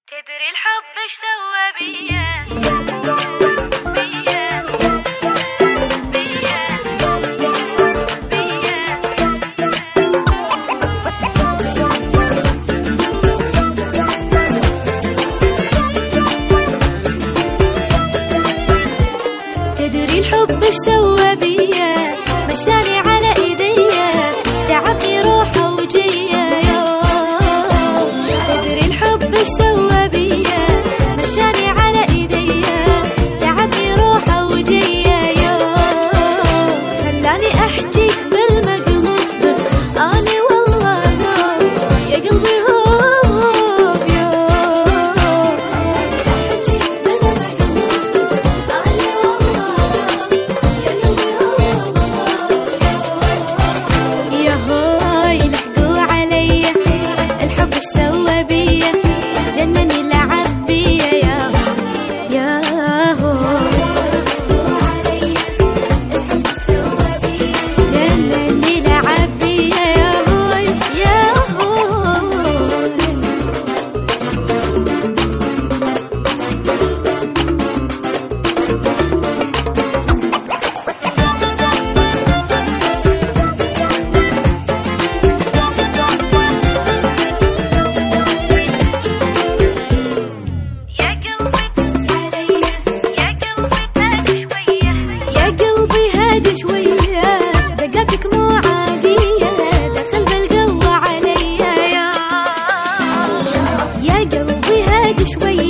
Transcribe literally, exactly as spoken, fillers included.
تدري الحب ايش سوى بيا بيا بيا بيا تدري الحب ايش سوى بيا مشاني على ايديا تعبني روحه وجيا يا تدري الحب ايش سوى بيا مشاني على ايديا تعبني روحه وجيا يا خلاني احكي بالمقلوب اني والله نوب يا قلبي هوب يا احكي بالمقلوب اني والله يا قلبي هوب يا هاي لحقوا عليا الحب ايش سوى بيا جنني لعب بيا يا يا هو جنني لعب بيا يا هوي يا هوي يا قلبي عليا يا قلبي هادي شوية يا قلبي هادي شوية دقاتك مو عادية دخل بالقوة عليا يا يا قلبي هادي شوية